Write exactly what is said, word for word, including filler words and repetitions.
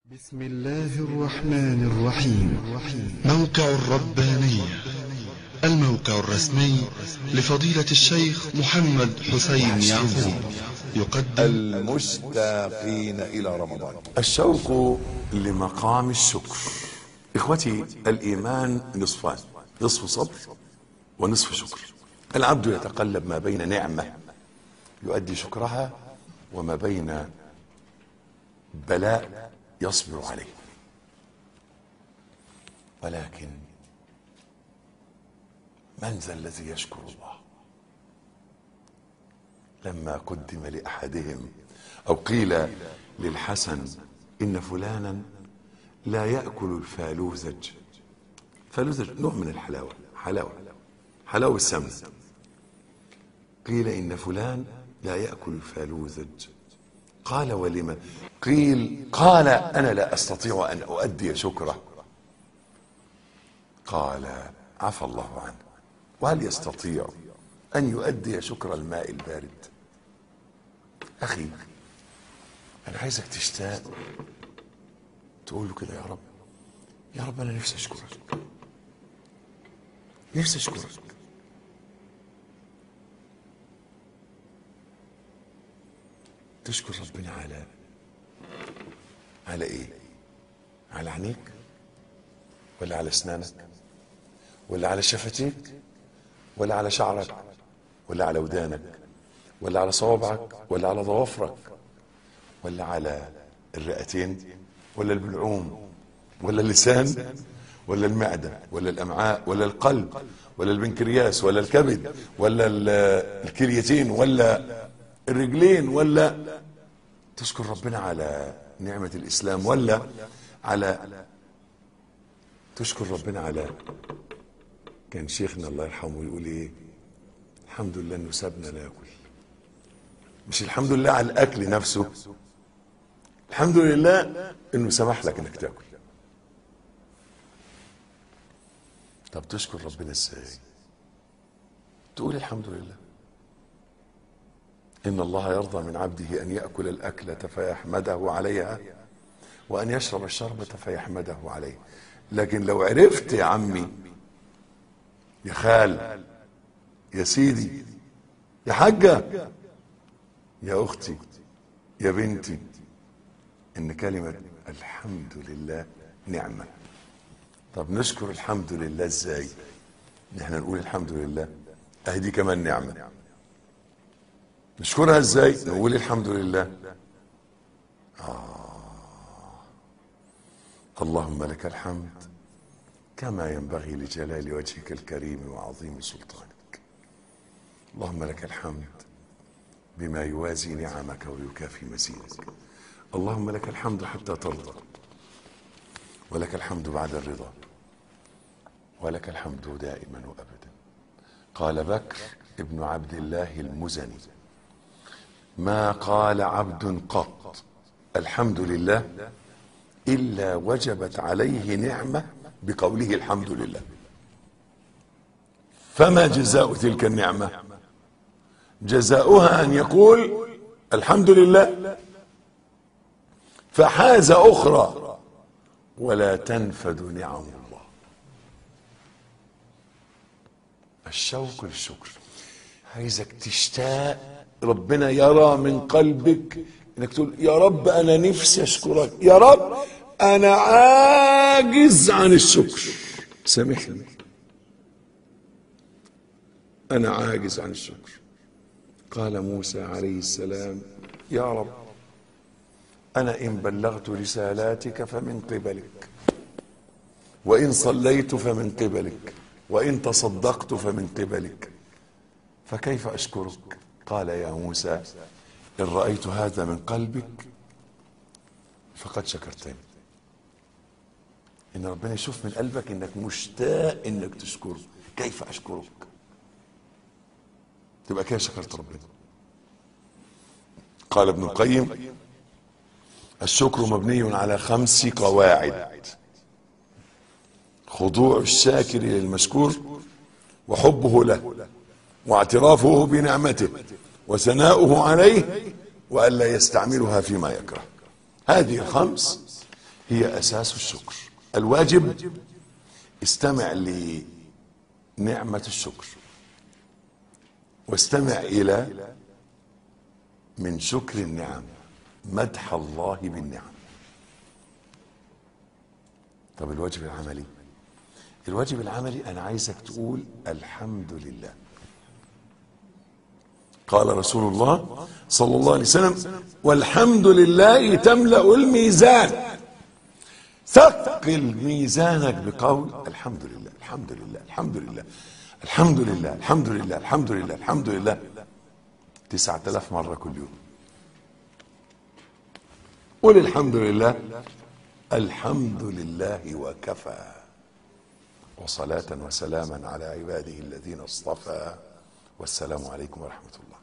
بسم الله الرحمن الرحيم. موقع الربانية، الموقع الرسمي لفضيلة الشيخ محمد حسين يعقوب، يقدم المشتاقين إلى رمضان. الشوق لمقام الشكر. إخوتي، الإيمان نصفان، نصف صبر ونصف شكر. العبد يتقلب ما بين نعمة يؤدي شكرها وما بين بلاء يصبر عليه. ولكن من ذا الذي يشكر الله؟ لما قدم لأحدهم أو قيل للحسن إن فلانا لا يأكل الفالوزج. فالوزج نوع من الحلاوة، حلاوة حلاوة السمن. قيل إن فلان لا يأكل الفالوزج، قال ولما؟ قيل قال أنا لا أستطيع أن أؤدي شكره. قال عفى الله عنه. وهل يستطيع أن يؤدي شكر الماء البارد؟ أخي، أنا عايزك تشتاق تقول له كده: يا رب، يا رب أنا نفسي أشكرك، نفسي أشكرك. تشكر ربنا على على ايه؟ على عينيك، ولا على اسنانك، ولا على شفتيك، ولا على شعرك، ولا على ودانك، ولا على صوابعك، ولا على ضوافرك، ولا على الرئتين، ولا البلعوم، ولا اللسان، ولا المعدة، ولا الامعاء، ولا القلب، ولا البنكرياس، ولا الكبد، ولا الكليتين، ولا الرجلين؟ ولا تشكر ربنا على نعمة الإسلام، ولا على تشكر ربنا على كان شيخنا الله يرحمه يقول ايه؟ الحمد لله انه سابنا ناكل. مش الحمد لله على الاكل نفسه، الحمد لله انه سمح لك انك تاكل. طب تشكر ربنا ازاي؟ تقول الحمد لله. إن الله يرضى من عبده أن يأكل الأكلة فيحمده عليها، وأن يشرب الشربة فيحمده عليه. لكن لو عرفت يا عمي، يا خال، يا سيدي، يا حاجة، يا أختي، يا بنتي، إن كلمة الحمد لله نعمة. طب نشكر الحمد لله إزاي؟ نحن نقول الحمد لله، أهدي كمان نعمة. نشكرها ازاي؟ نقول الحمد لله. آه. اللهم لك الحمد كما ينبغي لجلال وجهك الكريم وعظيم سلطانك. اللهم لك الحمد بما يوازي نعمك ويكافي مزيدك. اللهم لك الحمد حتى ترضى، ولك الحمد بعد الرضا، ولك الحمد دائما وابدا. قال بكر ابن عبد الله المزني: ما قال عبد قط الحمد لله إلا وجبت عليه نعمة بقوله الحمد لله. فما جزاء تلك النعمة؟ جزاؤها أن يقول الحمد لله، فحاز أخرى ولا تنفد نعم الله. الشوق للشكر. عايزك تشتاق ربنا يرى من قلبك انك تقول: يا رب انا نفسي اشكرك، يا رب انا عاجز عن الشكر، سامحني، انا عاجز عن الشكر. قال موسى عليه السلام: يا رب انا ان بلغت رسالاتك فمن قبلك، وان صليت فمن قبلك، وان تصدقت فمن قبلك، فكيف اشكرك؟ قال: يا موسى إن رأيت هذا من قلبك فقد شكرتني. إن ربنا يشوف من قلبك إنك مشتاق إنك تشكره. كيف أشكرك؟ تبقى كده شكرت ربنا. قال ابن القيم: الشكر مبني على خمس قواعد: خضوع الشاكر للمشكور، وحبه له، واعترافه بنعمته، وثناؤه عليه، وألا يستعملها فيما يكره. هذه الخمس هي أساس الشكر. الواجب استمع لنعمة الشكر، واستمع إلى من شكر النعم مدح الله بالنعم. طب الواجب العملي، الواجب العملي أنا عايزك تقول الحمد لله. قال رسول الله صلى الله عليه وسلم: والحمد لله تملأ الميزان. ثقل ميزانك بقول الحمد لله الحمد لله الحمد لله الحمد لله الحمد لله الحمد لله الحمد لله تسعة آلاف مرة كل يوم. قل الحمد لله، الحمد لله وكفى، وصلاة وسلاما على عباده الذين اصطفى، والسلام عليكم ورحمة الله.